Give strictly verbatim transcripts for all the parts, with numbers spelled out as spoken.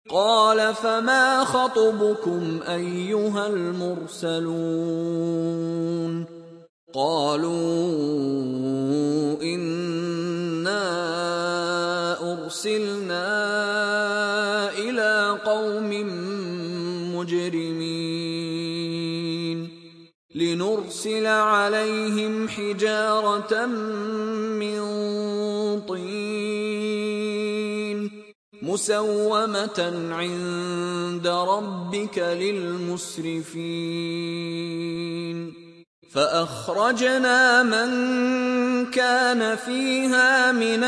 قال فما خطبكم أيها المرسلون قالوا إنا أرسلنا إلى قوم مجرمين لنرسل عليهم حجارة من طين مسومة عند ربك للمسرفين فأخرجنا من كان فيها من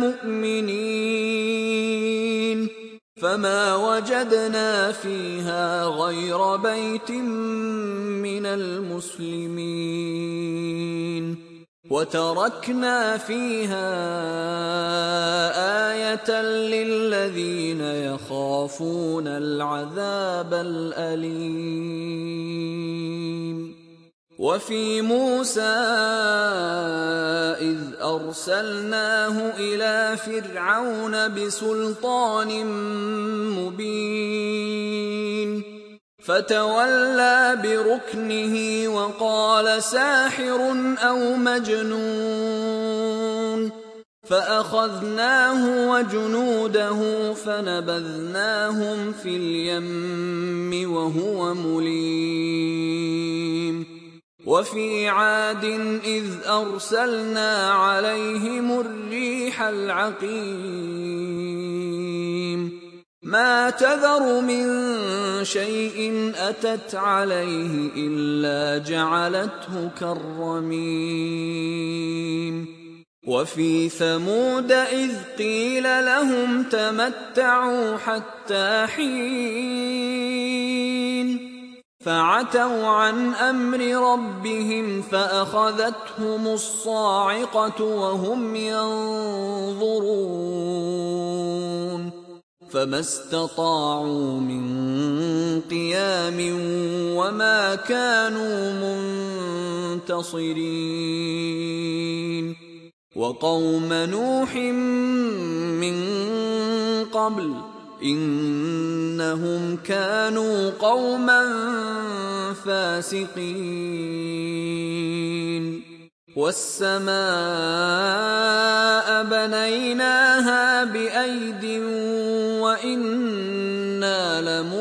المؤمنين فما وجدنا فيها غير بيت من المسلمين وتركنا فيها آية للذين يخافون العذاب الأليم وفي موسى إذ أرسلناه إلى فرعون بسلطان مبين فتولى بركنه وقال ساحر أو مجنون فأخذناه وجنوده فنبذناهم في اليم وهو مليم وفي عاد إذ أرسلنا عليهم الريح العقيم ما تذر من شيء أتت عليه إلا جعلته كالرميم وفي ثمود إذ قيل لهم تمتعوا حتى حين فعتوا عن أمر ربهم فأخذتهم الصاعقة وهم ينظرون فما استطاعوا من قيام وما كانوا منتصرين وقوم نوح من قبل إنهم كانوا قوما فاسقين والسماء بنيناها بأيد وإنا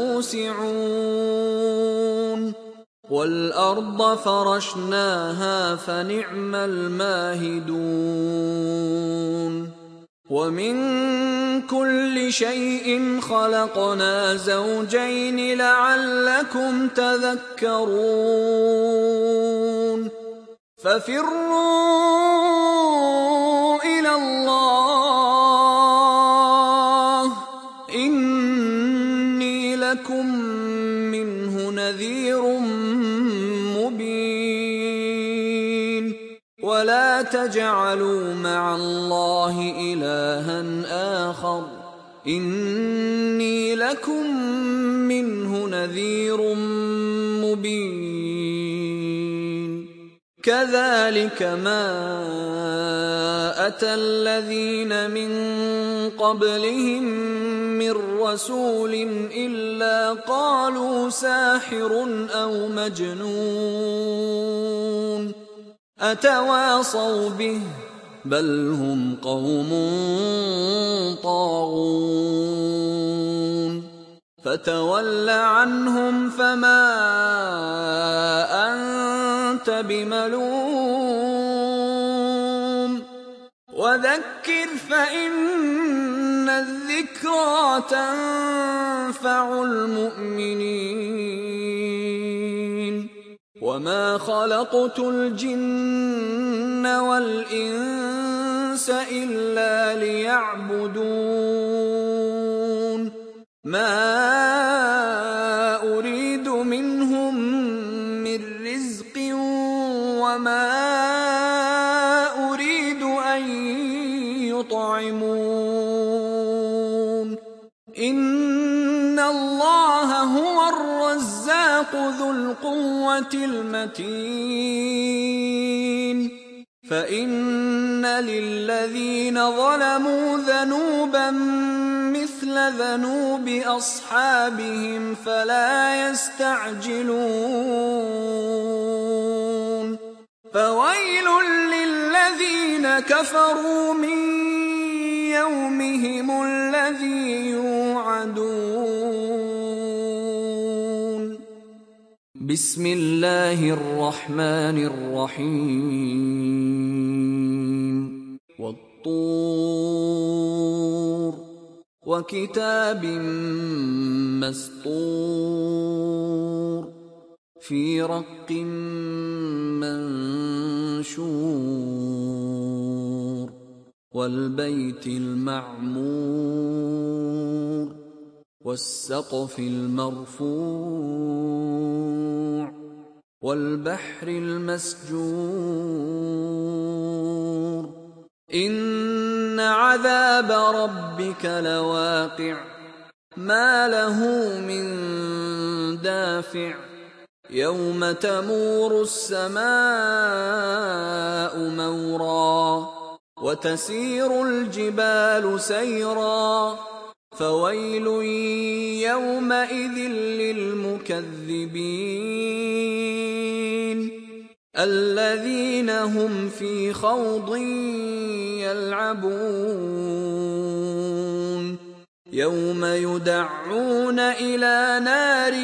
لموسعون والأرض فرشناها فنعم الماهدون ومن كل شيء خلقنا زوجين لعلكم تذكرون ففروا إلى الله إني لكم منه نذير مبين ولا تجعلوا مع الله إلها آخر إني لكم منه نذير مبين كذلك ما أتى الذين من قبلهم من رسول إلا قالوا ساحر أو مجنون أتواصوا به بل هم قوم طاغون فتول عنهم فما أنت بملوم وذكر فإن الذكرى تنفع المؤمنين وما خلقت الجن والإنس إلا ليعبدون ما أريد منهم من رزق وما أريد أن يطعمون إن الله هو الرزاق ذو القوة المتين فإن للذين ظلموا ذنوبا مثل مثل ذنوب أصحابهم فلا يستعجلون فويل للذين كفروا من يومهم الذي يوعدون بسم الله الرحمن الرحيم والطور وكتاب مسطور في رق منشور والبيت المعمور والسقف المرفوع والبحر المسجور إن عذاب ربك لواقع ما له من دافع يوم تمور السماء مورا وتسير الجبال سيرا فويل يومئذ للمكذبين الذين هم في خوض يلعبون يوم يدعون إلى نار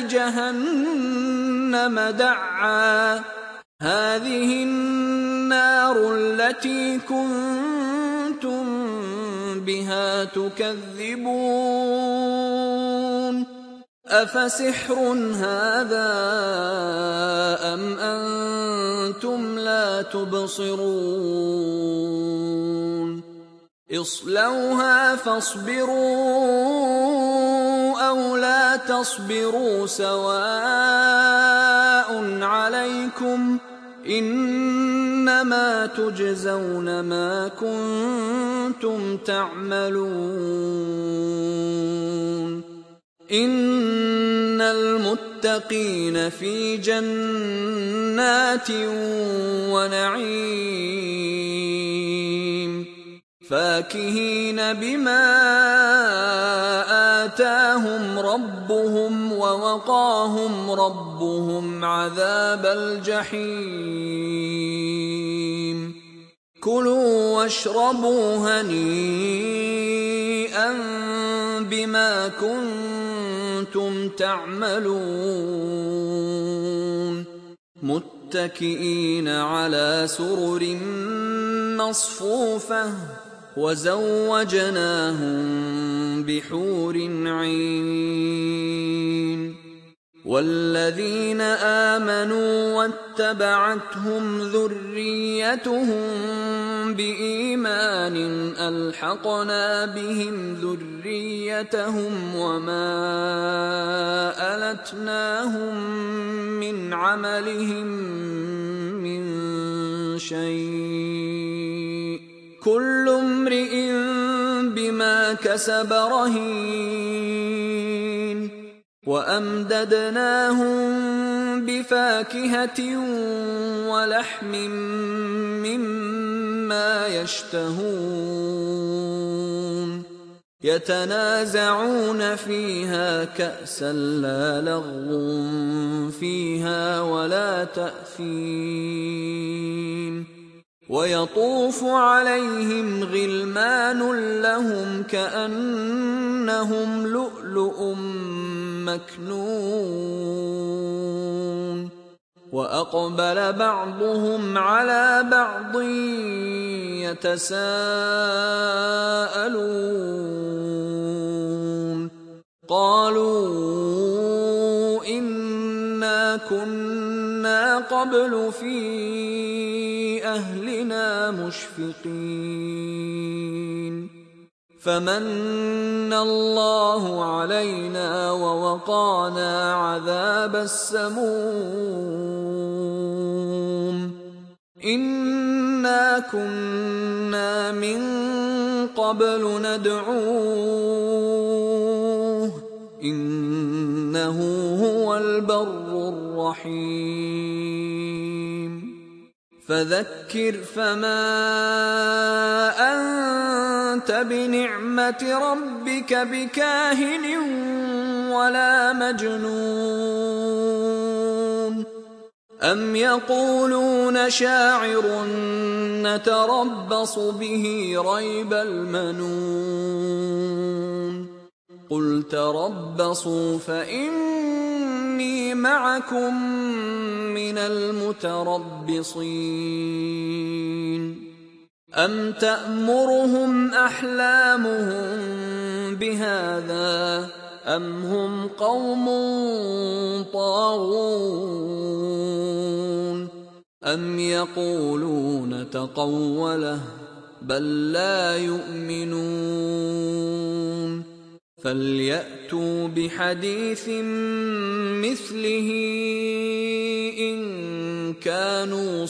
جهنم دعا هذه النار التي كنتم بها تكذبون أفسحر هذا أم أنتم لا تبصرون اصلوها فاصبروا أو لا تصبروا سواء عليكم إنما تجزون ما كنتم تعملون إن المتقين في جنات ونعيم فاكهين بما آتاهم ربهم ووقاهم ربهم عذاب الجحيم كلوا واشربوا هنيئا بما كنتم تعملون متكئين على سرر مصفوفة وزوجناهم بحور عين والذين آمنوا واتبعتهم ذريتهم بإيمان ألحقنا بهم ذريتهم وما ألتناهم من عملهم من شيء كل امرئ بما كسب رهين وأمددناهم بفاكهة ولحم مما يشتهون يتنازعون فيها كأسا لا لغو فيها ولا تأثيم ويطوف عليهم غلمان لهم كأنهم لؤلؤ مكنون وأقبل بعضهم على بعض يتساءلون قالوا إنا كنا قبل في أهلنا مشفقين فمن الله علينا ووقانا عذاب السموم إنا كنا من قبل ندعوه إنه هو البر الرحيم فذكر فما أنت بنعمة ربك بكاهن ولا مجنون أم يقولون شاعر نتربص به ريب المنون قل تربصوا فإني معكم من المتربصين أم تأمرهم أحلامهم بهذا أم هم قوم طاغون أم يقولون تقوله بل لا يؤمنون فليأتوا بحديث مثله إن كانوا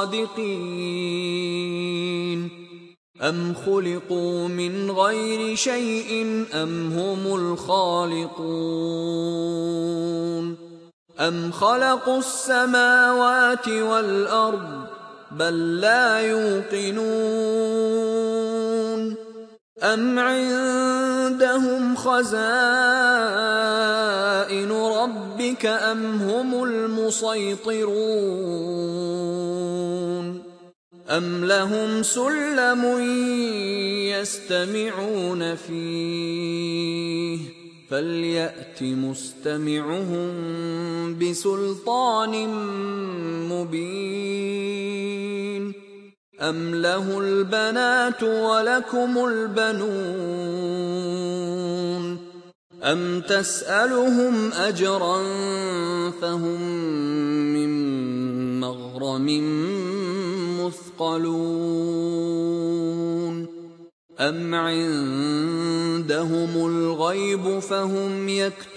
صادقين أم خلقوا من غير شيء أم هم الخالقون أم خلقوا السماوات والأرض بل لا يوقنون أم عندهم خزائن ربك أم هم المسيطرون أم لهم سلم يستمعون فيه فليأت مستمعهم بسلطان مبين أم له البنات ولكم البنون أم تسألهم أجرا فهم من مغرم مثقلون أم عندهم الغيب فهم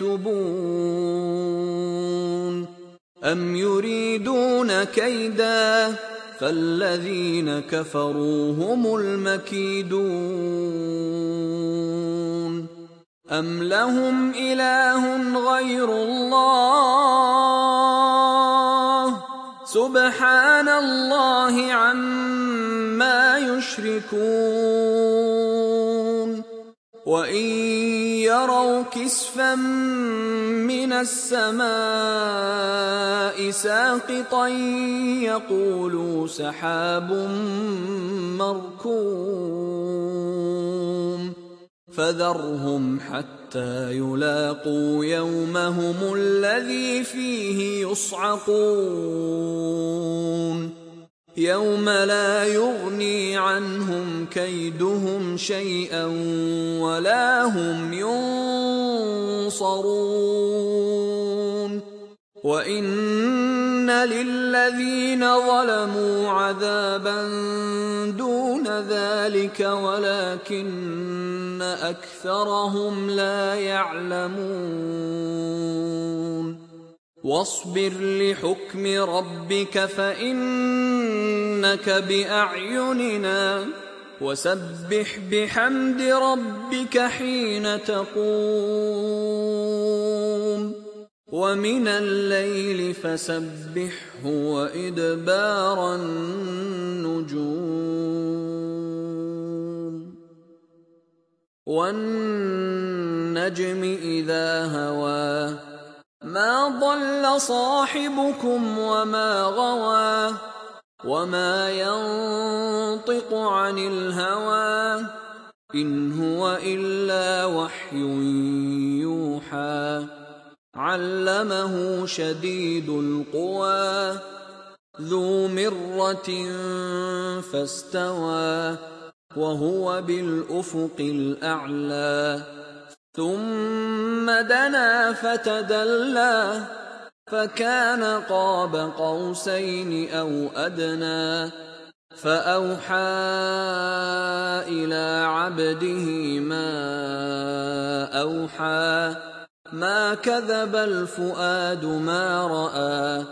يكتبون أم يريدون كيدا فالذين كفروا هم المكيدون أم لهم إله غير الله سبحان الله عما يشركون وإن يروا كسفا من السماء ساقطا يقولوا سحاب مركوم فذرهم حتى يلاقوا يومهم الذي فيه يصعقون يوم لا يغني عنهم كيدهم شيئا ولا هم ينصرون وإن للذين ظلموا عذابا دون ذلك ولكن أكثرهم لا يعلمون واصبر لحكم ربك فإنك بأعيننا وسبح بحمد ربك حين تقوم ومن الليل فسبحه وإدبار النجوم والنجم إذا هوى ما ضل صاحبكم وما غوى وما ينطق عن الهوى إن هو إلا وحي يوحى علمه شديد القوى ذو مرة فاستوى وهو بالأفق الأعلى ثم دنا فتدلى فكان قاب قوسين أو أدنى فأوحى إلى عبده ما أوحى ما كذب الفؤاد ما رأى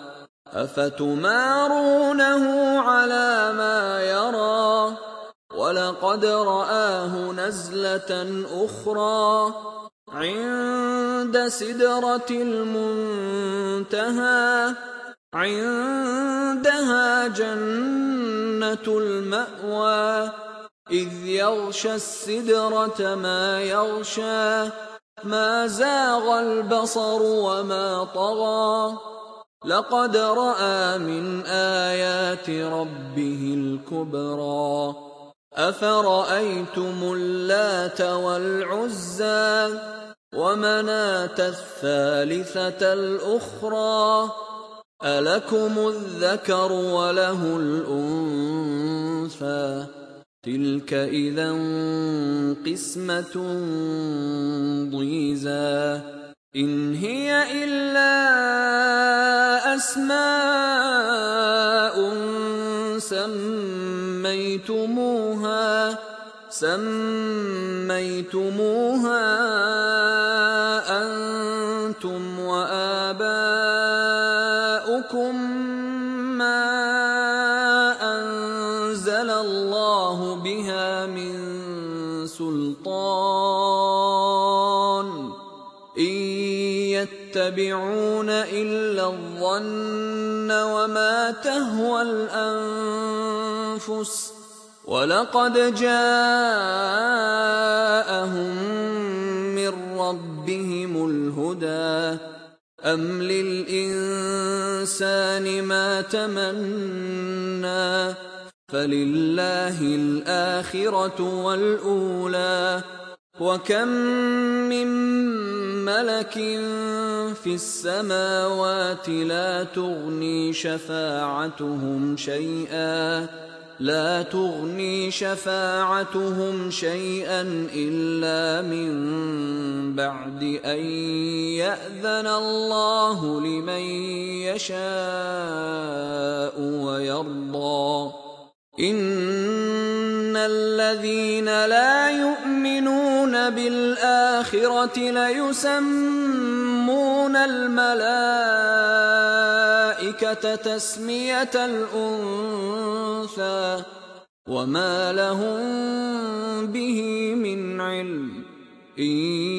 أفتمارونه على ما يرى ولقد رآه نزلة أخرى عند سدرة المنتهى عندها جنة المأوى إذ يغشى السدرة ما يغشى ما زاغ البصر وما طغى لقد رأى من آيات ربه الكبرى أفرأيتم اللات والعزى ومناة الثالثة الأخرى ألكم الذكر وله الأنثى تلك إذا قسمة ضيزى إن هي إلا أسماء سميتموها سميتموها أنتم وآباؤكم ما أنزل الله بها من سلطان إن يتبعون إلا الظن وما تهوى الأنفس ولقد جاءهم من ربهم الهدى أم للإنسان ما تمنى فلله الآخرة والأولى وكم من ملك في السماوات لا تغني شفاعتهم شيئا لا تغني شفاعتهم شيئا إلا من بعد أن يأذن الله لمن يشاء ويرضى إن الذين لا يؤمنون بالآخرة ليسمون الملائكة تسمية الأنثى وما لهم به من علم إن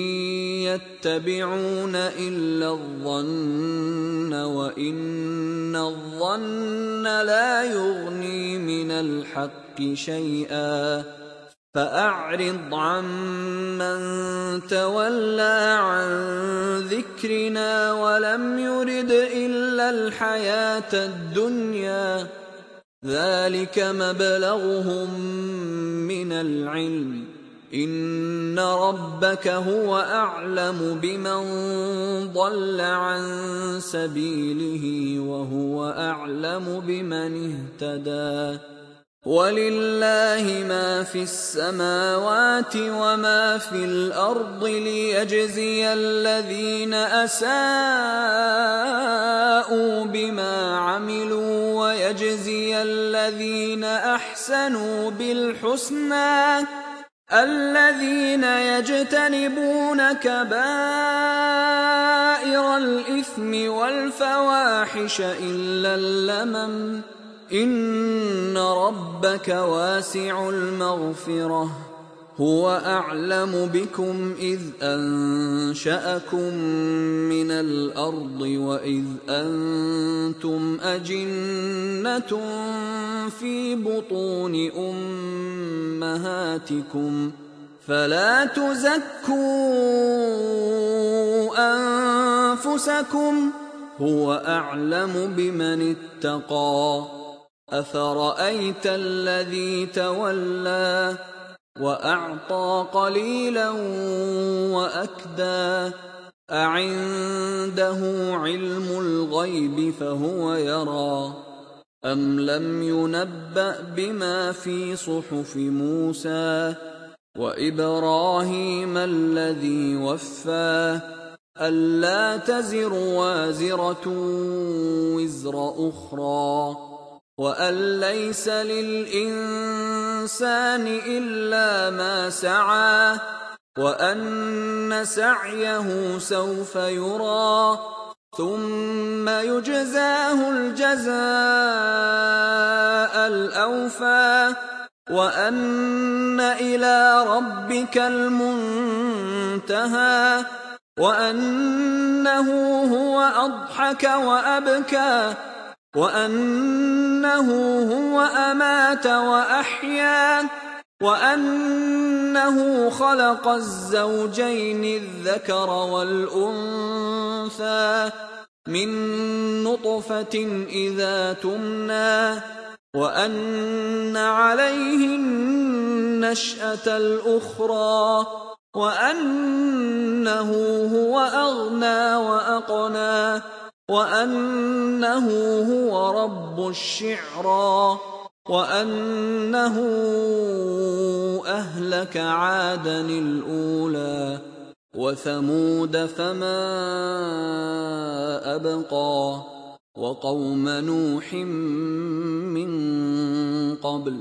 يتبعون إلا الظن وإن الظن لا يغني من الحق شيئا فأعرض عمن تولى عن ذكرنا ولم يرد إلا الحياة الدنيا ذلك مبلغهم من العلم إن ربك هو أعلم بمن ضل عن سبيله وهو أعلم بمن اهتدى ولله ما في السماوات وما في الأرض ليجزي الذين أساءوا بما عملوا ويجزي الذين أحسنوا بالحسنى الذين يجتنبون كبائر الإثم والفواحش إلا اللمم إن ربك واسع المغفرة هو أعلم بكم إذ أنشأكم من الأرض وإذ أنتم أجنة في بطون أمهاتكم فلا تزكوا أنفسكم هو أعلم بمن اتقى أفرأيت الذي تولى وأعطى قليلا وأكدى أعنده علم الغيب فهو يرى أم لم ينبأ بما في صحف موسى وإبراهيم الذي وفى ألا تزر وازرة وزر أخرى وأن ليس للإنسان إلا ما سعى وأن سعيه سوف يرى ثم يجزاه الجزاء الأوفى وأن إلى ربك المنتهى وأنه هو أضحك وأبكى وأنه هو أمات وأحيا وأنه خلق الزوجين الذكر والأنثى من نطفة إذا تمنى وأن عليه النشأة الأخرى وأنه هو أغنى وأقنى وأنه هو رب الشعرى وأنه أهلك عادًا الأولى وثمود فما أبقى وقوم نوح من قبل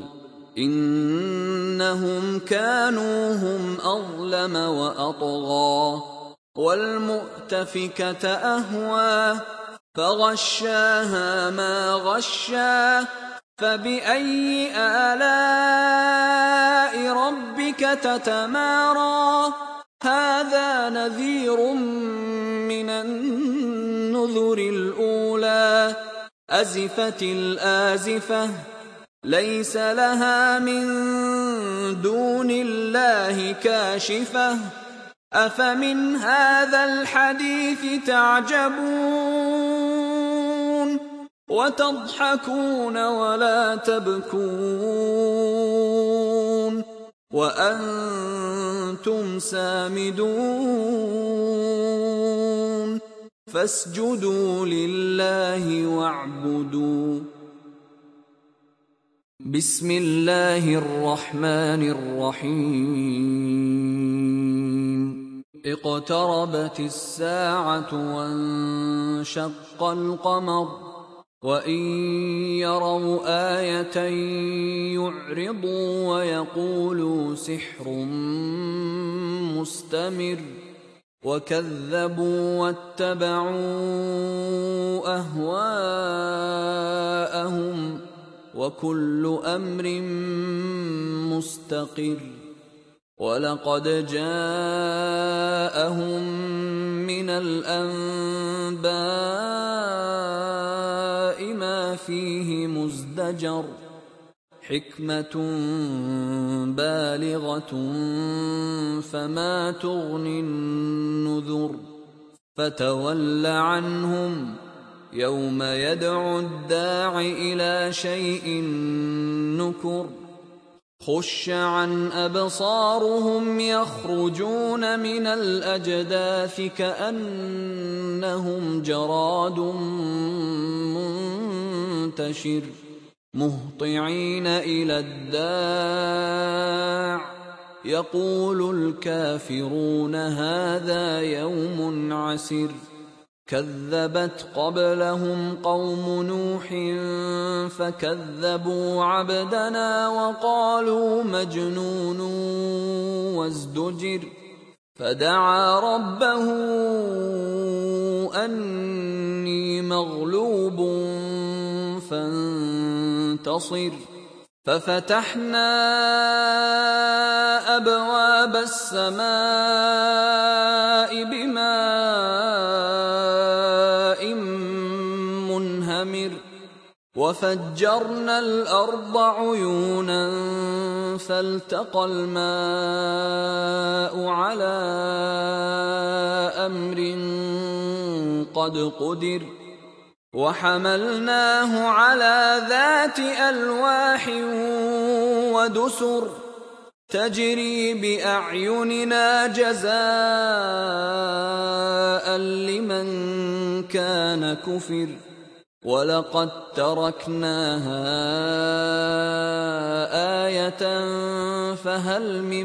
إنهم كانوا هم أظلم وأطغى والمؤتفكة أهوى فغشاها ما غشا فبأي آلاء ربك تتمارى هذا نذير من النذر الأولى أزفت الآزفة ليس لها من دون الله كاشفة أفمن هذا الحديث تعجبون وتضحكون ولا تبكون وأنتم سامدون فاسجدوا لله واعبدوا بسم الله الرحمن الرحيم اقتربت الساعة وانشق القمر وإن يروا آية يعرضوا ويقولوا سحر مستمر وكذبوا واتبعوا أهواءهم وكل أمر مستقر ولقد جاءهم من الأنباء ما فيه مزدجر حكمة بالغة فما تغني النذر فتول عنهم يوم يدعو الداع إلى شيء نكر خش عن أبصارهم يخرجون من الأجداث كأنهم جراد منتشر مهطعين إلى الداع يقول الكافرون هذا يوم عسر كذبت قبلهم قوم نوح فكذبوا عبدنا وقالوا مجنون وازدجر فدعا ربه أني مغلوب فانتصر ففتحنا أبواب السماء بماء منهمر وفجرنا الأرض عيونا فالتقى الماء على أمر قد قدر وحملناه على ذات ألواح ودسر تجري بأعيننا جزاء لمن كان كفر ولقد تركناها آية فهل من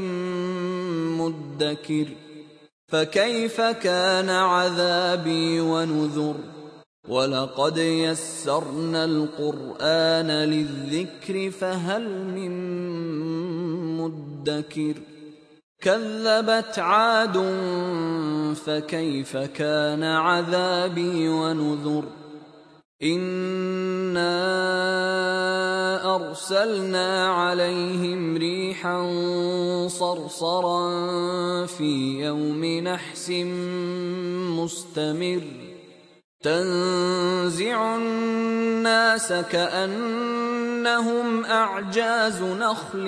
مدكر فكيف كان عذابي ونذر ولقد يسرنا القرآن للذكر فهل من مدكر كذبت عاد فكيف كان عذابي ونذر إنا أرسلنا عليهم ريحا صرصرا في يوم نحس مستمر تنزع الناس كأنهم أعجاز نخل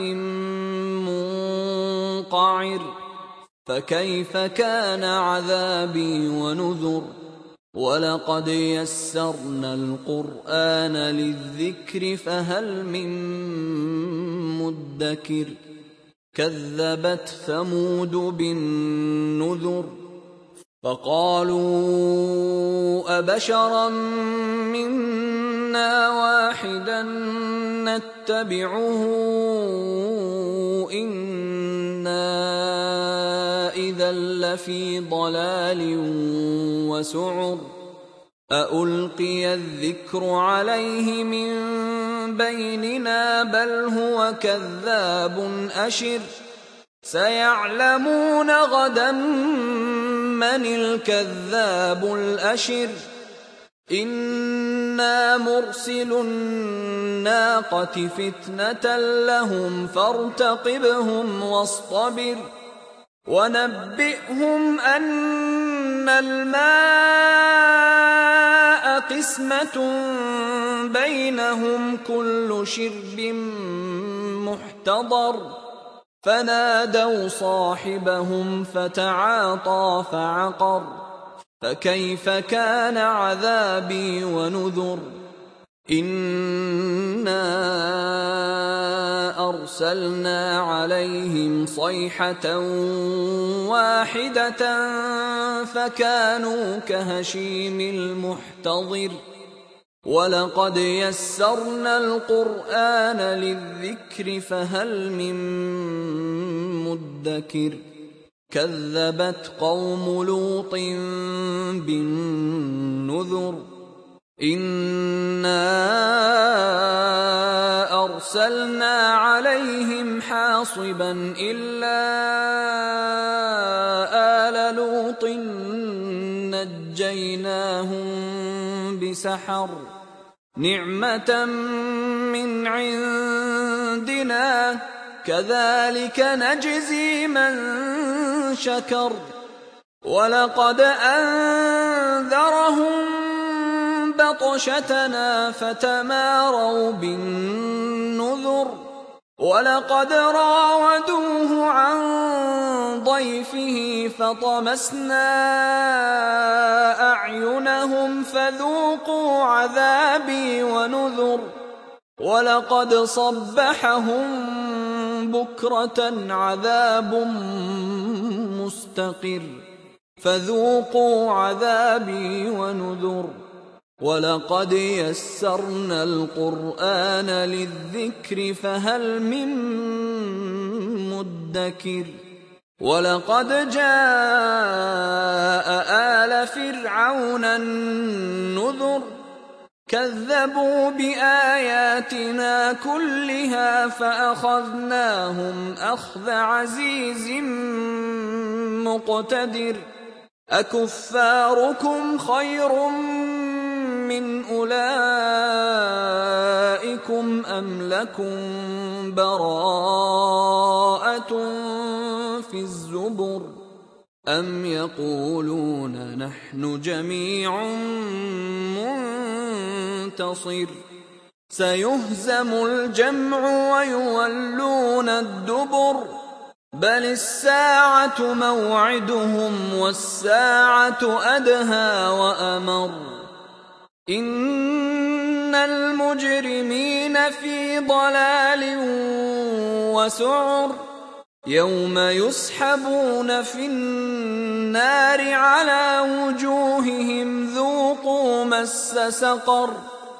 منقعر فكيف كان عذابي ونذر ولقد يسرنا القرآن للذكر فهل من مدكر كذبت ثمود بالنذر فقالوا أبشرا منا واحدا نتبعه إنا إذا لفي ضلال وسعر أألقي الذكر عليه من بيننا بل هو كذاب أشر سيعلمون غدا من الكذاب الأشر إنا مرسل الناقة فتنة لهم فارتقبهم واصطبر ونبئهم أن الماء قسمة بينهم كل شرب محتضر فنادوا صاحبهم فتعاطى فعقر فكيف كان عذابي ونذر إنا أرسلنا عليهم صيحة واحدة فكانوا كهشيم المحتضر ولقد يسرنا القرآن للذكر فهل من مدكر كذبت قوم لوط بالنذر إنا أرسلنا عليهم حاصبا إلا آل لوط نجيناهم بسحر نعمة من عندنا كذلك نجزي من شكر ولقد أنذرهم بطشتنا فتماروا بالنذر ولقد راودوه عن ضيفه فطمسنا أعينهم فذوقوا عذابي ونذر ولقد صبحهم بكرة عذاب مستقر فذوقوا عذابي ونذر ولقد يسرنا القرآن للذكر فهل من مدكر ولقد جاء آل فرعون النذر كذبوا بآياتنا كلها فأخذناهم أخذ عزيز مقتدر أكفاركم خير من أولئكم أم لكم براءة في الزبر أم يقولون نحن جميع منتصر سيهزم الجمع ويولون الدبر بل الساعة موعدهم والساعة أدهى وأمر إن المجرمين في ضلال وسعر يوم يسحبون في النار على وجوههم ذوقوا مس سقر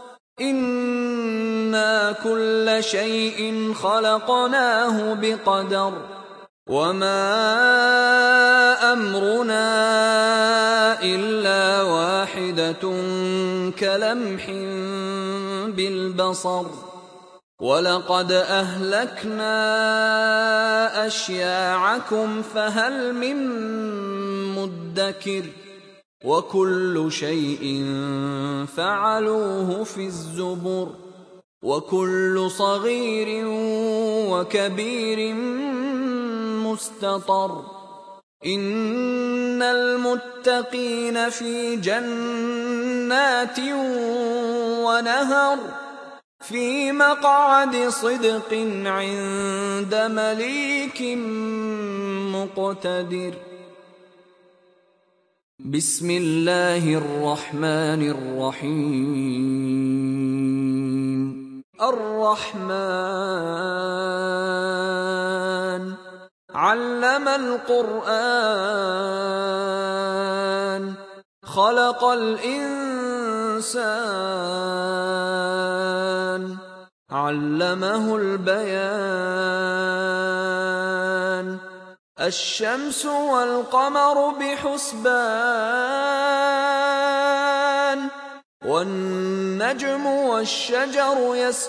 إنا كل شيء خلقناه بقدر وما أمرنا إلا واحدة كلمح بالبصر ولقد أهلكنا أشياعكم فهل من مدكر وكل شيء فعلوه في الزبر وكل صغير وكبير مستطر إن المتقين في جنات جنات ونهر في مقعد صدق عند مليك مقتدر. بسم الله الرحمن الرحيم. الرحمن علم القرآن خلق الإنسان علمه البيان. الشمس والقمر بحسبان والنجم والشجر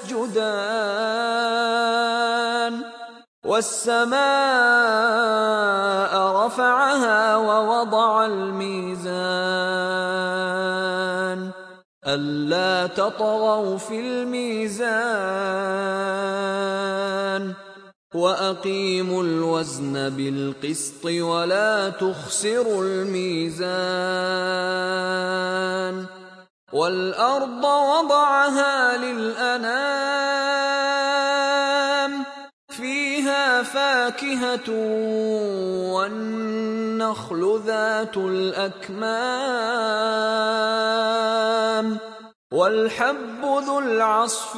يسجدان. والسماء رفعها ووضع الميزان ألا تطغوا في الميزان وأقيموا الوزن بالقسط ولا تخسروا الميزان. والأرض وضعها للأنام فيها فاكهة والنخل ذات الأكمام والحب ذو العصف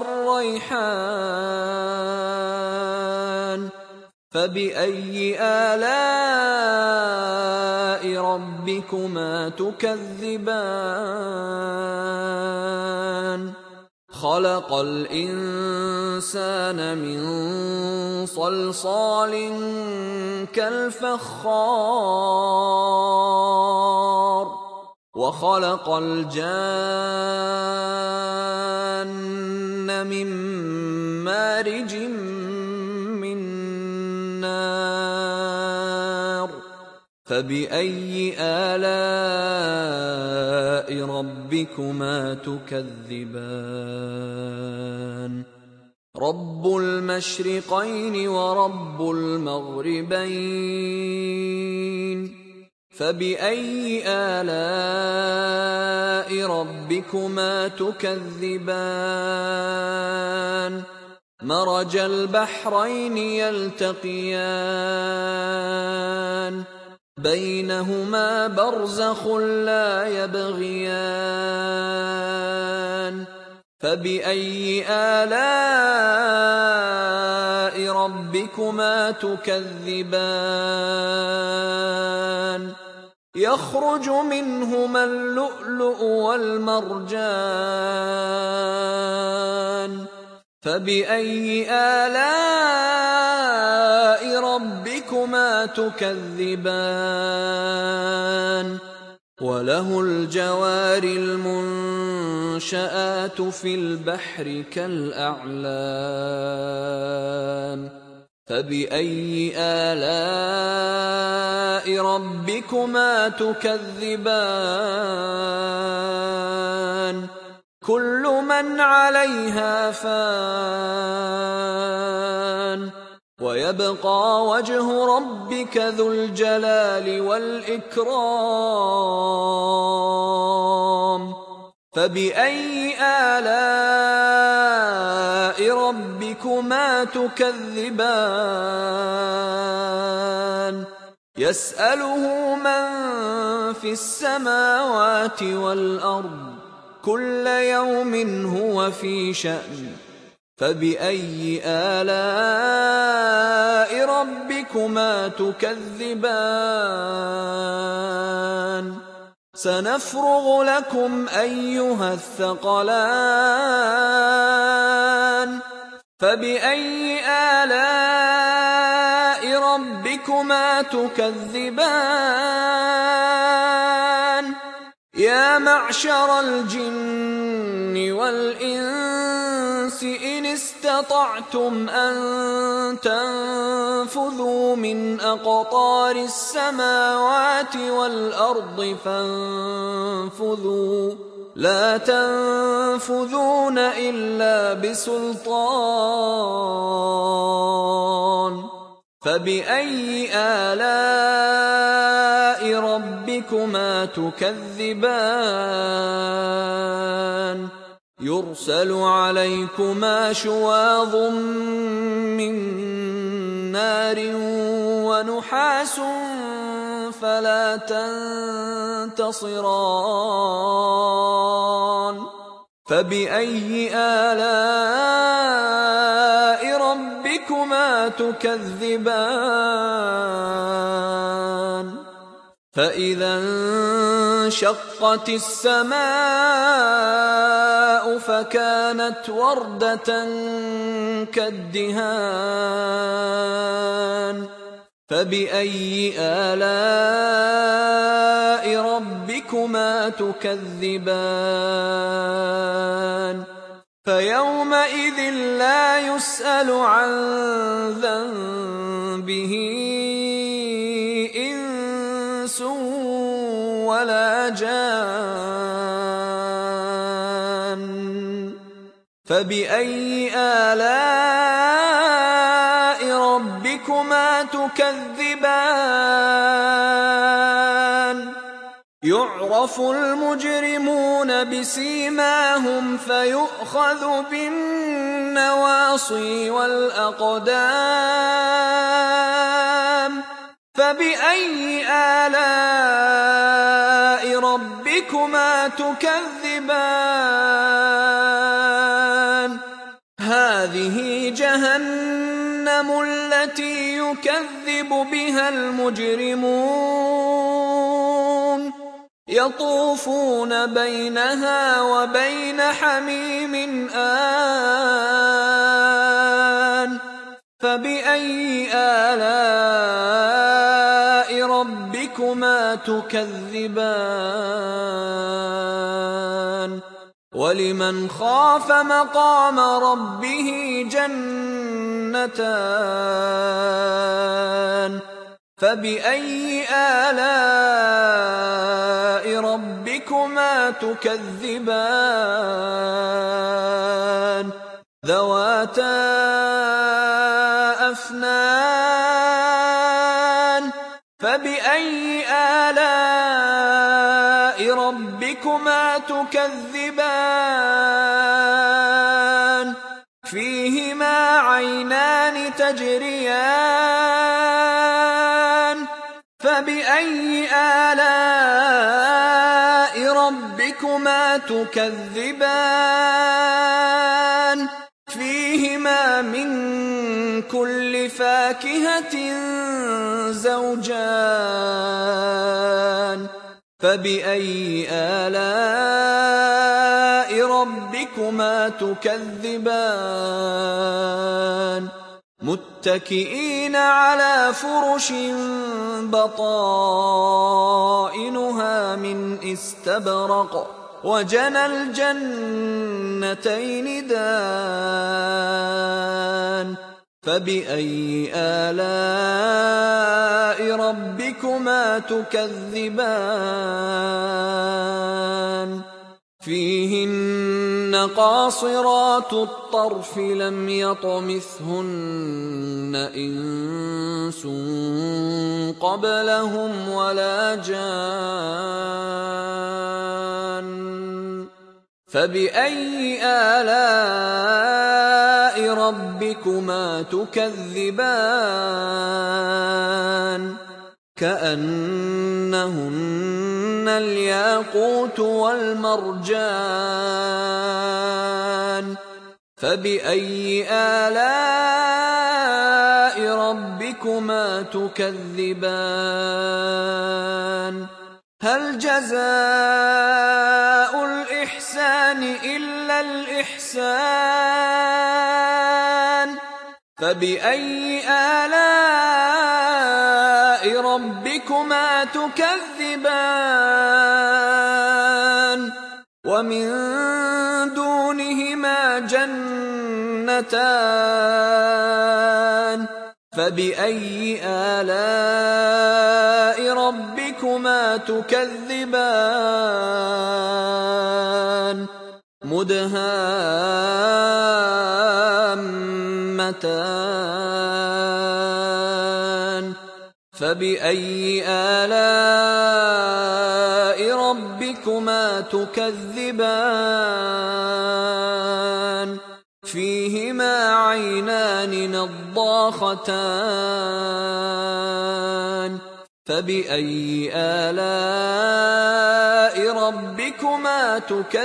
والريحان. فبأي آلاء ربكما تكذبان؟ خلق الإنسان من صلصال كالفخار وخلق الجان من مارج من نار. فبأي آلاء ربكما تكذبان؟ رب المشرقين ورب المغربين. فبأي آلاء ربكما تكذبان؟ مرج البحرين يلتقيان بينهما برزخ لا يبغيان. فبأي آلاء ربكما تكذبان؟ يخرج منهما اللؤلؤ والمرجان. فبأي آلاء ربكما تكذبان؟ وله الجوار المنشآت في البحر كالأعلام. فبأي آلاء ربكما تكذبان؟ كل من عليها فان ويبقى وجه ربك ذو الجلال والإكرام. فبأي آلاء ربكما تكذبان؟ يسأله من في السماوات والأرض كل يوم هو في شأن. فبأي آلاء ربكما تكذبان؟ سنفرغ لكم أيها الثقلان. فبأي آلاء ربكما تكذبان؟ يا معشر الجن والإنس إن استطعتم أن تنفذوا من أقطار السماوات والأرض فانفذوا لا تنفذون إلا بسلطان. فبأي آلاء ربكما ربكما تكذبان يرسل عليكما شواظ من نار ونحاس فلا تنتصران فبأي آلاء ربكما تكذبان فإذا انشقت السماء فكانت وردة كالدهان فبأي آلاء ربكما تكذبان فيومئذ لا يسأل عن ذنبه إنس ولا جان فبأي آلاء ربكما تكذبان يعرف المجرمون بسيماهم فيؤخذ بالنواصي والأقدام فبأي آلاء ربكما تكذبان هذه جهنم التي يكذب بها المجرمون يطوفون بينها وبين حميم آن فبأي آلاء ربكما تكذبان ولمن خاف مقام ربه جنتان فبأي آلاء ربكما تكذبان ذواتا أفنان فبأي آلاء ربكما تكذبان فيهما عينان تجريان فبأي آلاء ربكما تكذبان فيهما من كل فاكهة زوجان فبأي آلاء ربكما تكذبان متكئين على فرش بطائنها من استبرق وجنى الجنتين دان فبأي آلاء ربكما تكذبان فيهن قاصرات الطرف لم يطمثهن إنس قبلهم ولا جان فبأي آلاء ربكما تكذبان كأنهن الياقوت والمرجان فبأي آلاء ربكما تكذبان هل جزاء الإحسان إلا الإحسان فبأي آلاء ربكما تكذبان ومن دونهما جنتان فبأي آلاء ربكما تكذبان مدهامتان فبأي آلاء ربكما تكذبان فيهما عينان نضاختان فبأي آلاء ربكما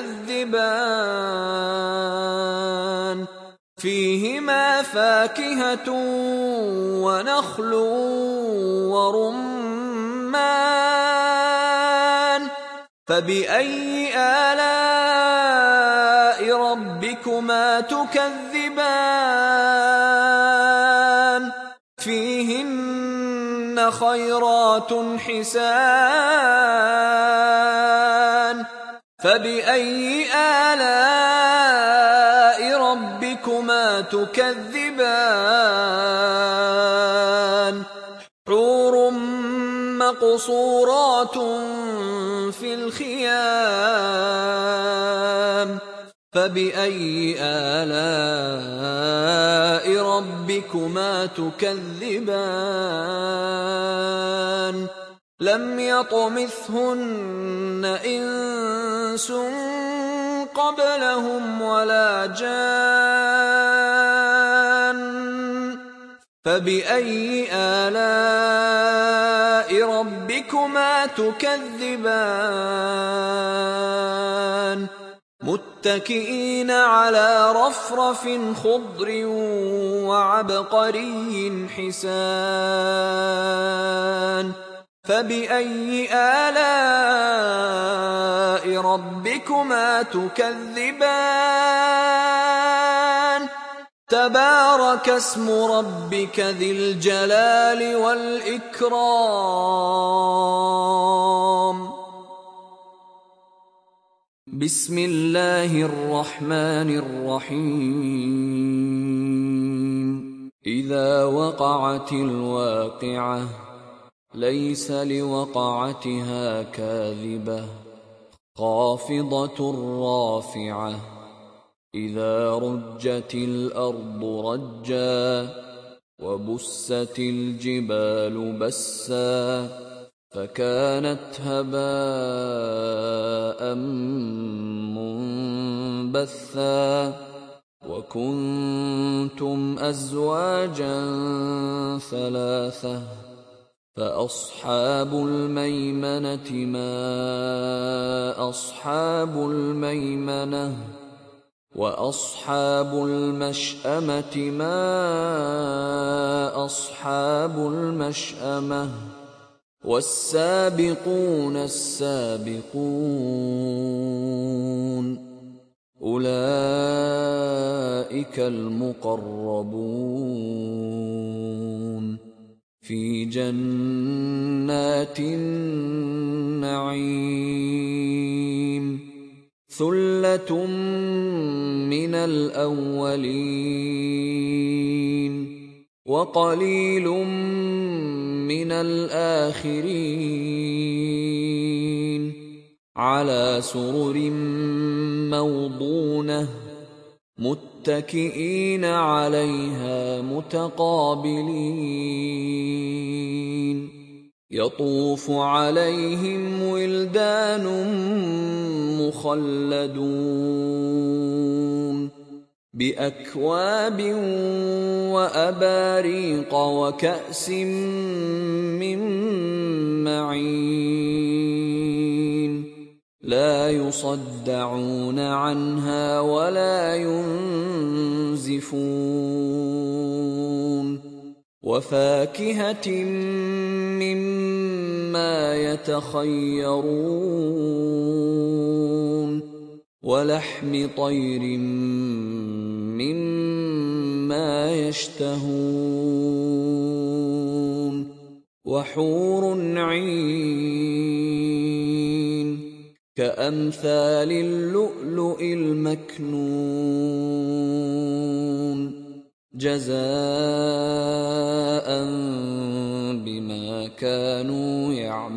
تكذبان فيهما فاكهة ونخل ورمان فبأي آلاء ربكما تكذبان فيهن خيرات حسان فبأي آلاء ربكما تكذبان حور مقصورات في الخيام فبأي آلاء ربكما تكذبان لم يطمثهن إنس قبلهم ولا جان فبأي آلاء ربكما تكذبان متكئين على رفرف خضر وعبقري حسان فبأي آلاء ربكما تكذبان تبارك اسم ربك ذي الجلال والإكرام بسم الله الرحمن الرحيم إذا وقعت الواقعة ليس لوقعتها كاذبة خافضة رافعة إذا رجت الأرض رجا وبست الجبال بسا فكانت هباء منبثا وكنتم أزواجا ثلاثة فأصحاب الميمنة ما أصحاب الميمنة وأصحاب المشأمة ما أصحاب المشأمة والسابقون السابقون أولئك المقربون في جنات النعيم ثلة من الأولين وقليل من الآخرين على سرر موضونة متكئين عليها متقابلين يطوف عليهم ولدان مخلدون بأكواب وأباريق وكأس من معين لا يصدعون عنها ولا ينزفون وفاكهة مما يتخيرون ولحم طير مما يشتهون وحور عين كأمثال اللؤلؤ المكنون جزاء بما كانوا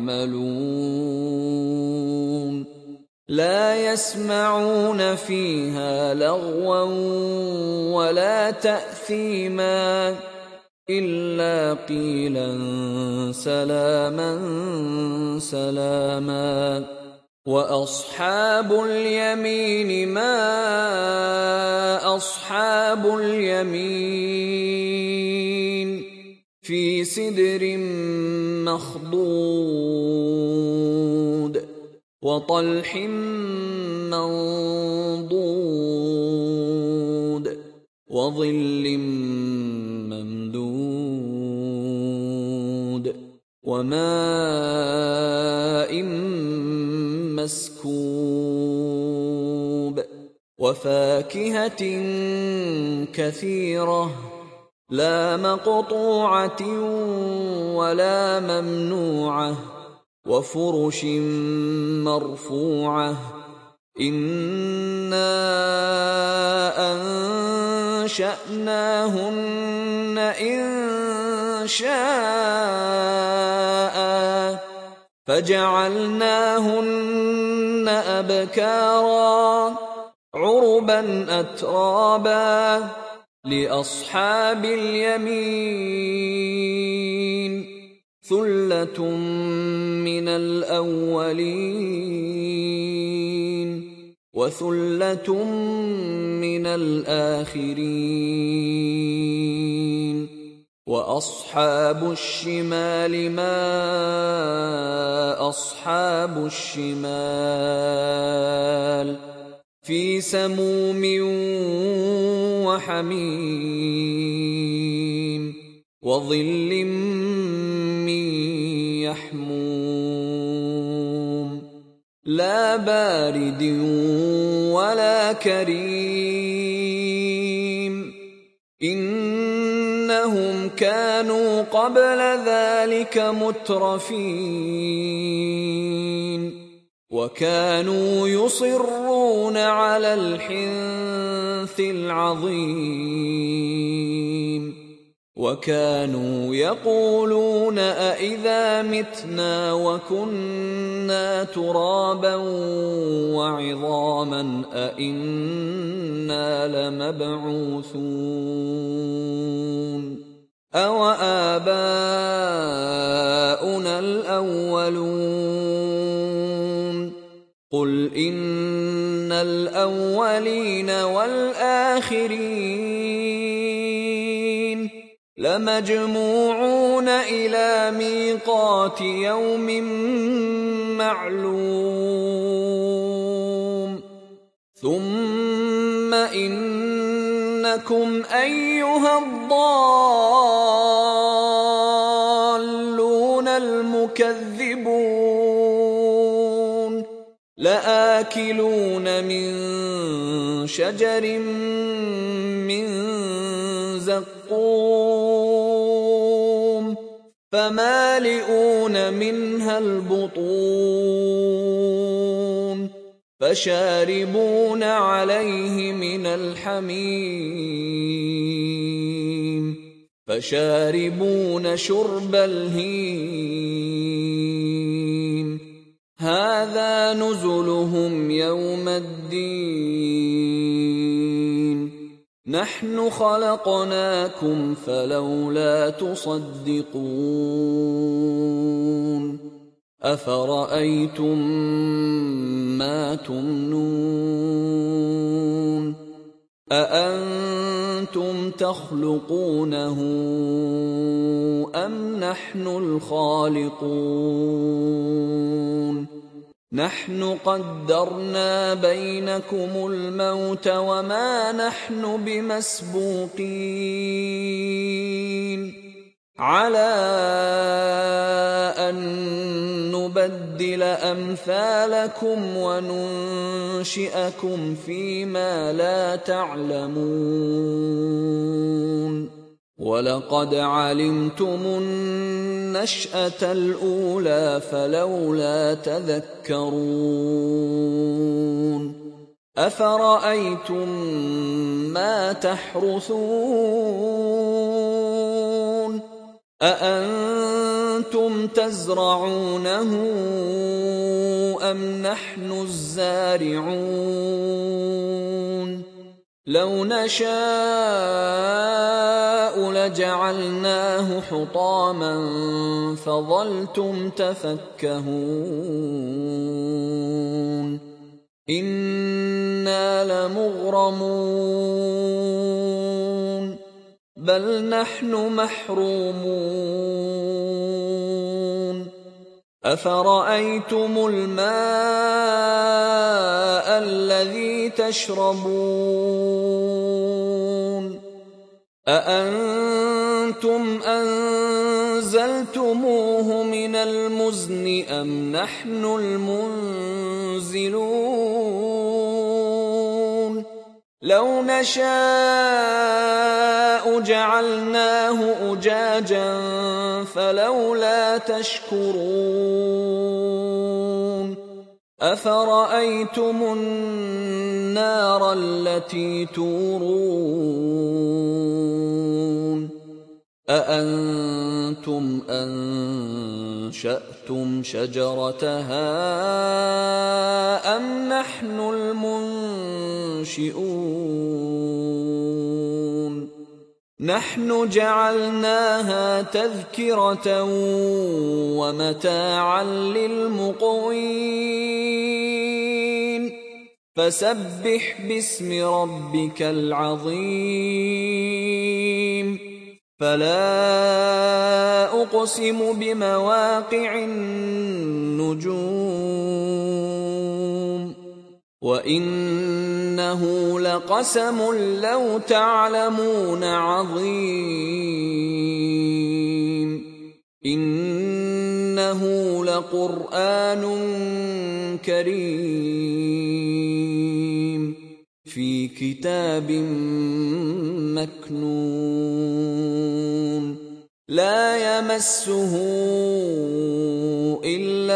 يعملون لا يسمعون فيها لغوا ولا تأثيما إلا قيلا سلاما سلاما وأصحاب اليمين ما أصحاب اليمين في سدر مخضود وطلح منضود وظل ممدود وماء مسكوب وفاكهة كثيرة لا مقطوعة ولا ممنوعة وفرش مرفوعة إنا أنشأناهن إنشاء فجعلناهن أبكارا عربا أترابا لأصحاب اليمين ثلة من الأولين وثلة من الآخرين وأصحاب الشمال ما أصحاب الشمال في سموم وحميم وظل من يحموم لا بارد ولا كريم إنهم كانوا قبل ذلك مترفين وكانوا يصرون على الحنث العظيم وكانوا يقولون أئذا متنا وكنا ترابا وعظاما أئنا لمبعوثون أو آباؤنا الأولون قل إن الأولين والآخرين لمجموعون إلى ميقات يوم معلوم ثم إنكم أيها الضالون المكذبون لآكلون من شجر من زقوم فمالئون منها البطون فشاربون عليه من الحميم فشاربون شرب الهيم هذا نزلهم يوم الدين نحن خلقناكم فلولا تصدقون أفرأيتم ما تمنون أأنتم تخلقونه أم نحن الخالقون نحن قدرنا بينكم الموت وما نحن بمسبوقين على أن نبدل أمثالكم وننشئكم فيما لا تعلمون ولقد علمتم النشأة الأولى فلولا تذكرون أفرأيتم ما تحرثون أأنتم تزرعونه أم نحن الزارعون لو نشاء لجعلناه حطاما فظلتم تفكهون إنا لمغرمون بل نحن محرومون أفرأيتم الماء الذي تشربون أأنتم أنزلتموه من المزن أم نحن المنزلون لو نشاء جعلناه أجاجا فلولا تشكرون أفرأيتم النار التي تورون أأنتم أنشأتم شجرتها أم نحن المنشئون نحن جعلناها تذكرة ومتاعا للمقوين فسبح باسم ربك العظيم فلا أقسم بمواقع النجوم وإنه لقسم لو تعلمون عظيم إنه لقرآن كريم في كتاب مكنون لا يمسه إلا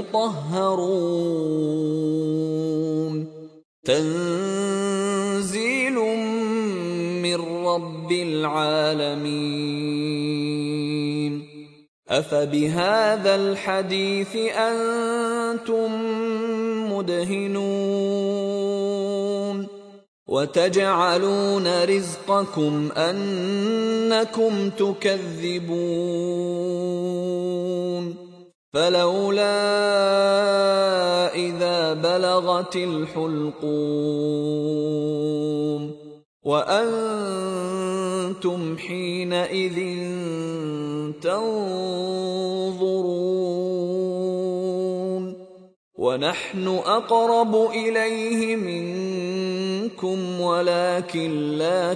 المطهرون تنزيل من رب العالمين أفبهذا الحديث أنتم مدهنون وتجعلون رزقكم أنكم تكذبون فلولا إذا بلغت الحلقوم وأنتم حينئذ تنظرون ونحن أقرب إليه منكم ولكن لا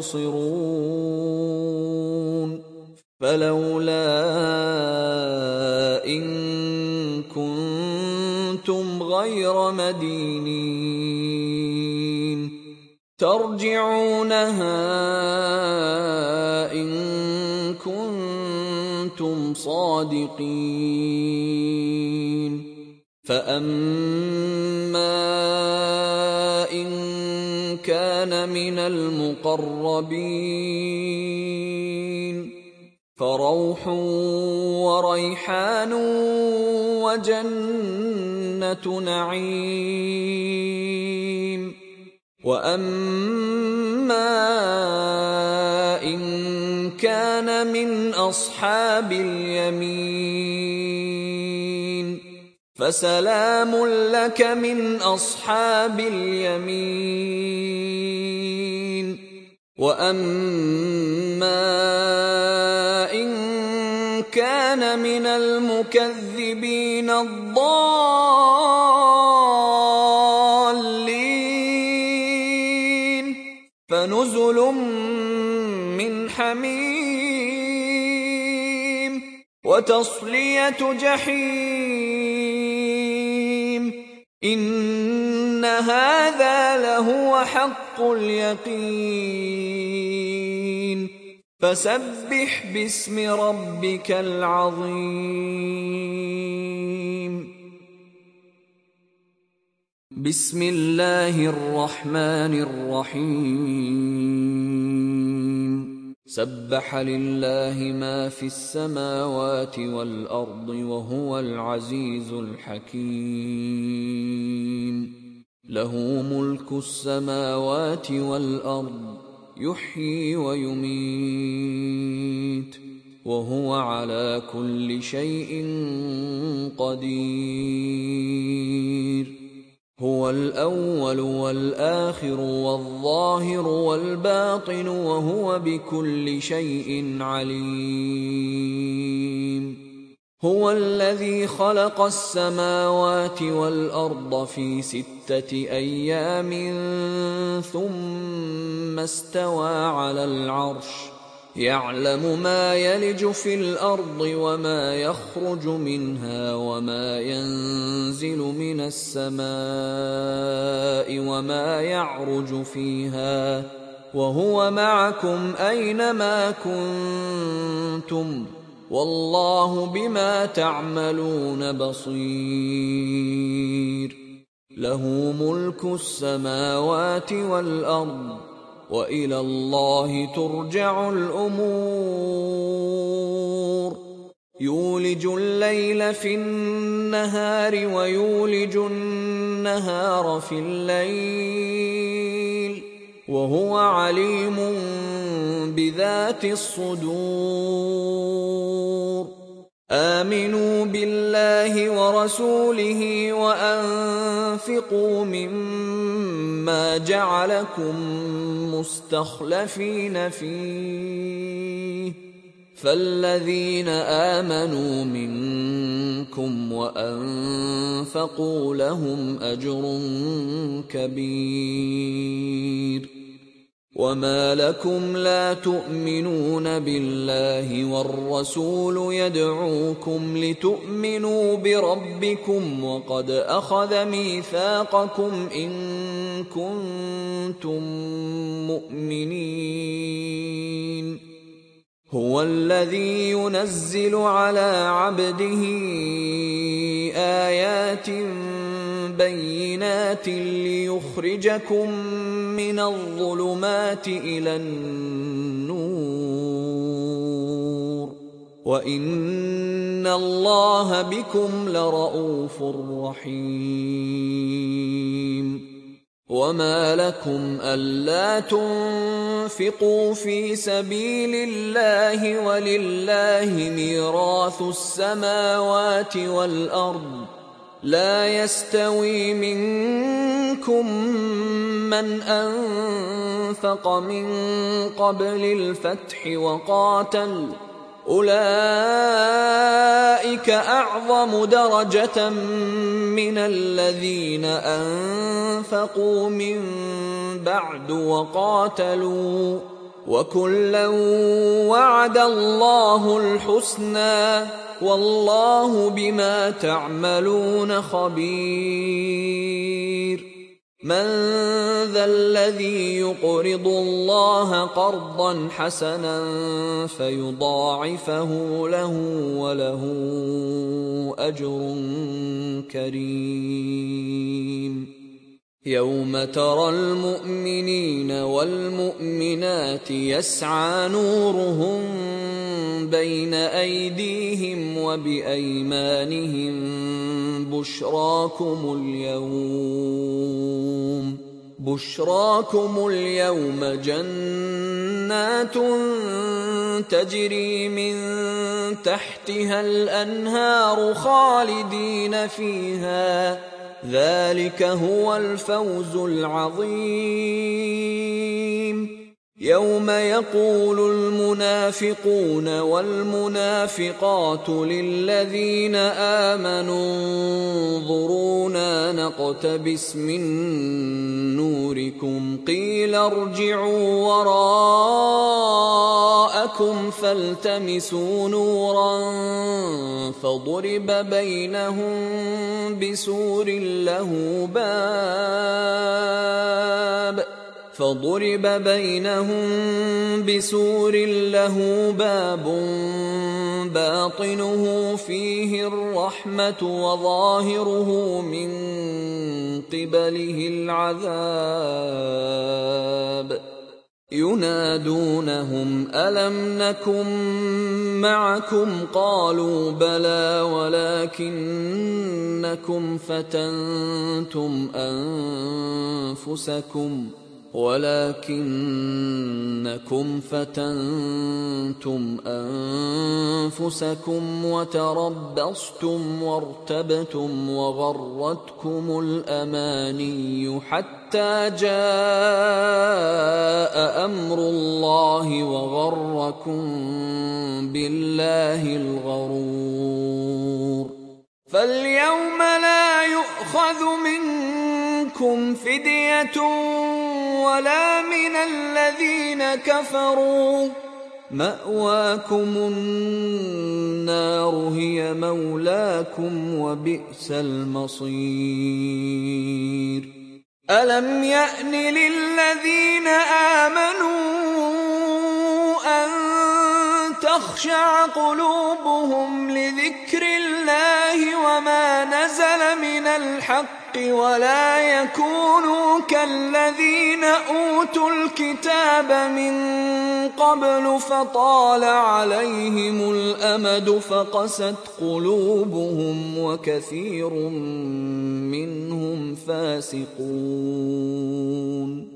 تبصرون فلولا إن كنتم غير مدينين ترجعونها إن كنتم صادقين فأما إن كان من المقربين فروح وريحان وجنة نعيم وأما إن كان من أصحاب اليمين فسلام لك من أصحاب اليمين وأما إن كان من المكذبين الضالين فنزل من حميم وتصلية جحيم إن هذا لهو حق اليقين فسبح باسم ربك العظيم بسم الله الرحمن الرحيم سبح لله ما في السماوات والأرض وهو العزيز الحكيم له ملك السماوات والأرض يحيي ويميت وهو على كل شيء قدير. هو الأول والآخر والظاهر والباطن وهو بكل شيء عليم. هو الذي خلق السماوات والأرض في ستة أيام ثم استوى على العرش يعلم ما يلج في الأرض وما يخرج منها وما ينزل من السماء وما يعرج فيها وهو معكم أينما كنتم والله بما تعملون بصير. له ملك السماوات والأرض وإلى الله ترجع الأمور. يولج الليل في النهار ويولج النهار في الليل وهو عليم بذات الصدور. آمنوا بالله ورسوله وأنفقوا مما جعلكم مستخلفين فيه فالذين آمنوا منكم وأنفقوا لهم أجر كبير. وما لكم لا تؤمنون بالله والرسول يدعوكم لتؤمنوا بربكم وقد أخذ ميثاقكم إن كنتم مؤمنين. هو الذي ينزل على عبده آيات بينات ليخرجكم من الظلمات إلى النور وإن الله بكم لرءوف رحيم. وما لكم ألا تنفقوا في سبيل الله ولله ميراث السماوات والأرض لا يستوي منكم من أنفق من قبل الفتح وقاتل أولئك أعظم درجة من الذين أنفقوا من بعد وقاتلوا وكلا وعد الله الحسنى والله بما تعملون خبير. من ذا الذي يقرض الله قرضا حسنا فيضاعفه له وله أجر كريم. يوم ترى المؤمنين والمؤمنات يسعى نورهم بين أيديهم وبأيمانهم بشراكم اليوم بشراكم اليوم جنات تجري من تحتها الأنهار خالدين فيها ذلك هو الفوز العظيم. يوم يقول المنافقون والمنافقات للذين آمنوا انظرونا نقتبس من نوركم قيل ارجعوا وراءكم فالتمسوا نورا فضرب بينهم بسور له باب فضرب بينهم بسور له باب باطنه فيه الرحمة وظاهره من قبله العذاب. ينادونهم ألم نكن معكم قالوا بلى ولكنكم فتنتم أنفسكم ولكنكم فتنتم أنفسكم وتربصتم وارتبتم وغرتكم الأماني حتى جاء أمر الله وغركم بالله الغرور فاليوم لا يؤخذ منكم فدية ولا من الذين كفروا مأواكم النار هي مولاكم وبئس المصير ألم يأن للذين آمنوا أن تخشع قلوبهم لذكر الله وما نزل من الحق ولا يكونوا كالذين أوتوا الكتاب من قبل فطال عليهم الأمد فقست قلوبهم وكثير منهم فاسقون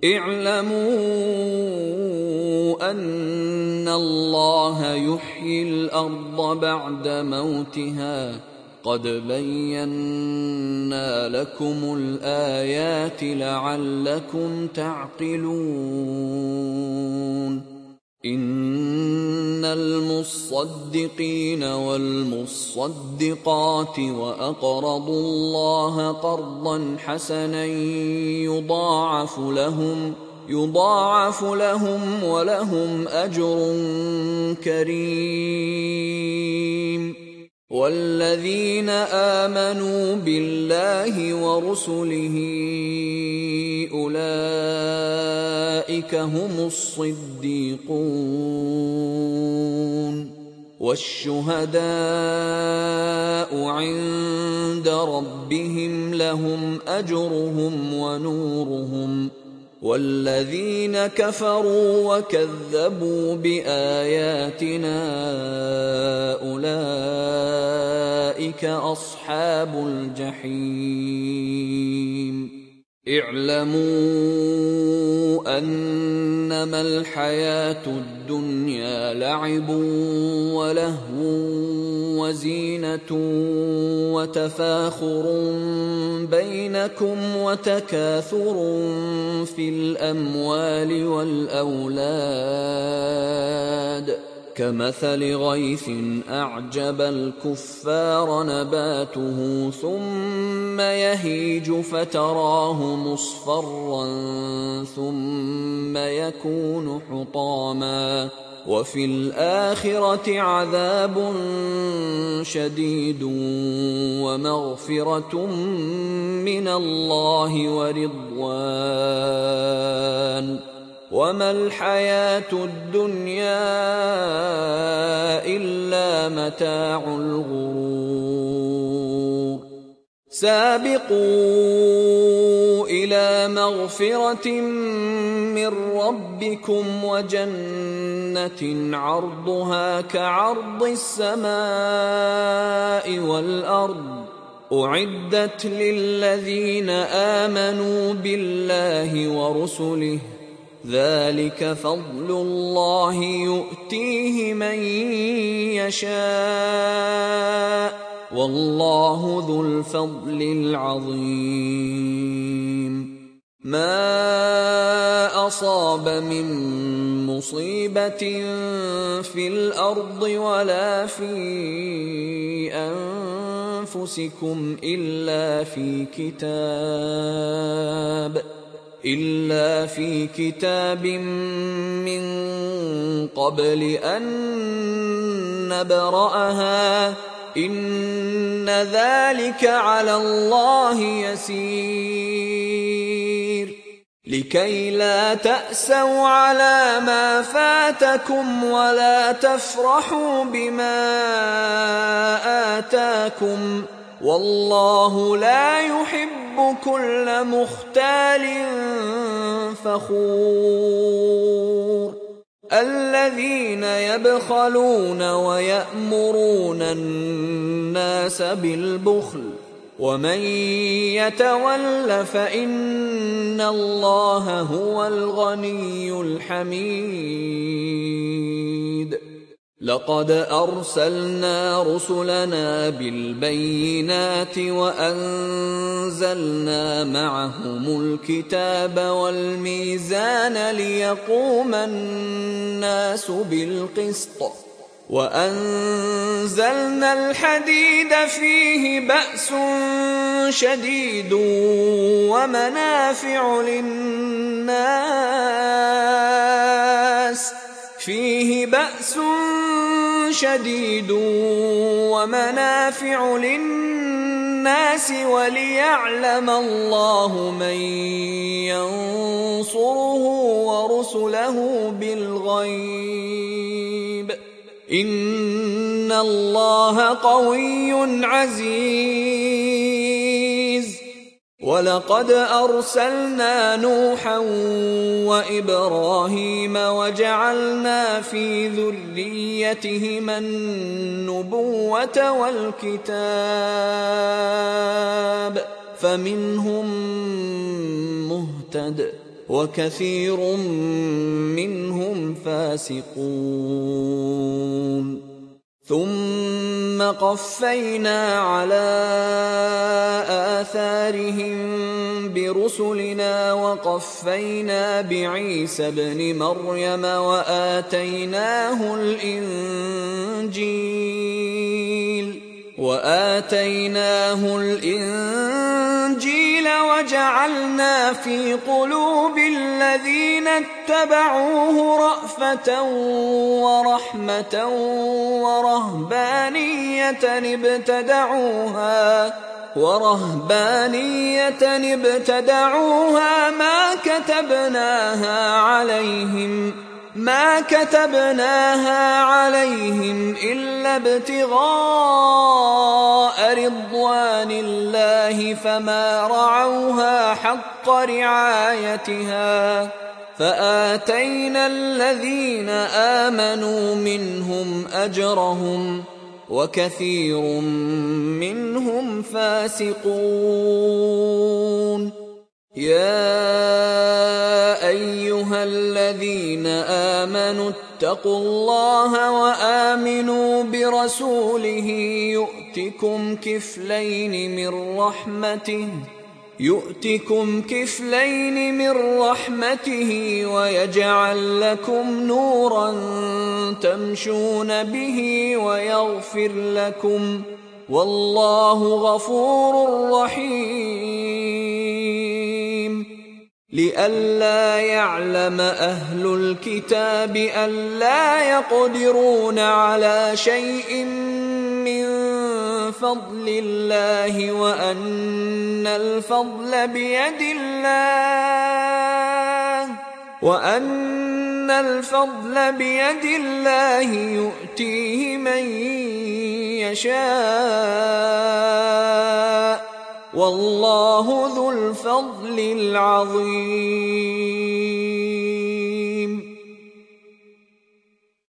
اعلموا أن الله يحيي الأرض بعد موتها قد بينا لكم الآيات لعلكم تعقلون إن المصدقين والمصدقات وأقرضوا الله قرضا حسنا يضاعف لهم يضاعف لهم ولهم أجر كريم والذين آمنوا بالله ورسله أولئك هم الصديقون والشهداء عند ربهم لهم أجرهم ونورهم والذين كفروا وكذبوا بآياتنا أولئك أصحاب الجحيم اعلموا أنما الحياة الدنيا لعب ولهو وزينة وتفاخر بينكم وتكاثر في الأموال والأولاد كمثل غيث أعجب الكفار نباته ثم يهيج فتراه مصفرا ثم يكون حطاما وفي الآخرة عذاب شديد ومغفرة من الله ورضوان وما الحياة الدنيا إلا متاع الغرور سابقوا إلى مغفرة من ربكم وجنة عرضها كعرض السماء والأرض أعدت للذين آمنوا بالله ورسله ذلك فضل الله يؤتيه من يشاء والله ذو الفضل العظيم ما أصاب من مصيبة في الأرض ولا في أنفسكم إلا في كتاب إلا في كتاب من قبل أن نبرأها إن ذلك على الله يسير لكي لا تأسوا على ما فاتكم ولا تفرحوا بما آتاكم والله لا يحب كل مختال فخور الذين يبخلون ويأمرون الناس بالبخل ومن يتول فإن الله هو الغني الحميد لقد أرسلنا رسلنا بالبينات وأنزلنا معهم الكتاب والميزان ليقوم الناس بالقسط وأنزلنا الحديد فيه بأس شديد ومنافع للناس فيه بأس شديد ومنافع للناس وليعلم الله من ينصره ورسله بالغيب إن الله قوي عزيز ولقد أرسلنا نوحا وإبراهيم وجعلنا في ذريتهما النبوة والكتاب فمنهم مهتد وكثير منهم فاسقون ثم قفينا على آثارهم برسلنا وقفينا بعيسى ابن مريم وآتيناه الإنجيل وآتيناه الإنجيل وجعلنا في قلوب الذين اتبعوه رأفة ورحمة ورهبانية ابتدعوها ورهبانية ابتدعوها ما كتبناها عليهم ما كتبناها عليهم إلا ابتغاء رضوان الله فما رعوها حق رعايتها فآتينا الذين آمنوا منهم أجرهم وكثير منهم فاسقون يا أيها الذين آمنوا اتقوا الله وآمنوا برسوله يؤتكم كفلين من رحمته يؤتكم كفلين من رحمته ويجعل لكم نورا تمشون به ويغفر لكم والله غفور رحيم لئلا يعلم أهل الكتاب ألا يقدرون على شيء من فضل الله وأن الفضل بيد الله وأن الفضل بيد الله يؤتيه من يشاء والله ذو الفضل العظيم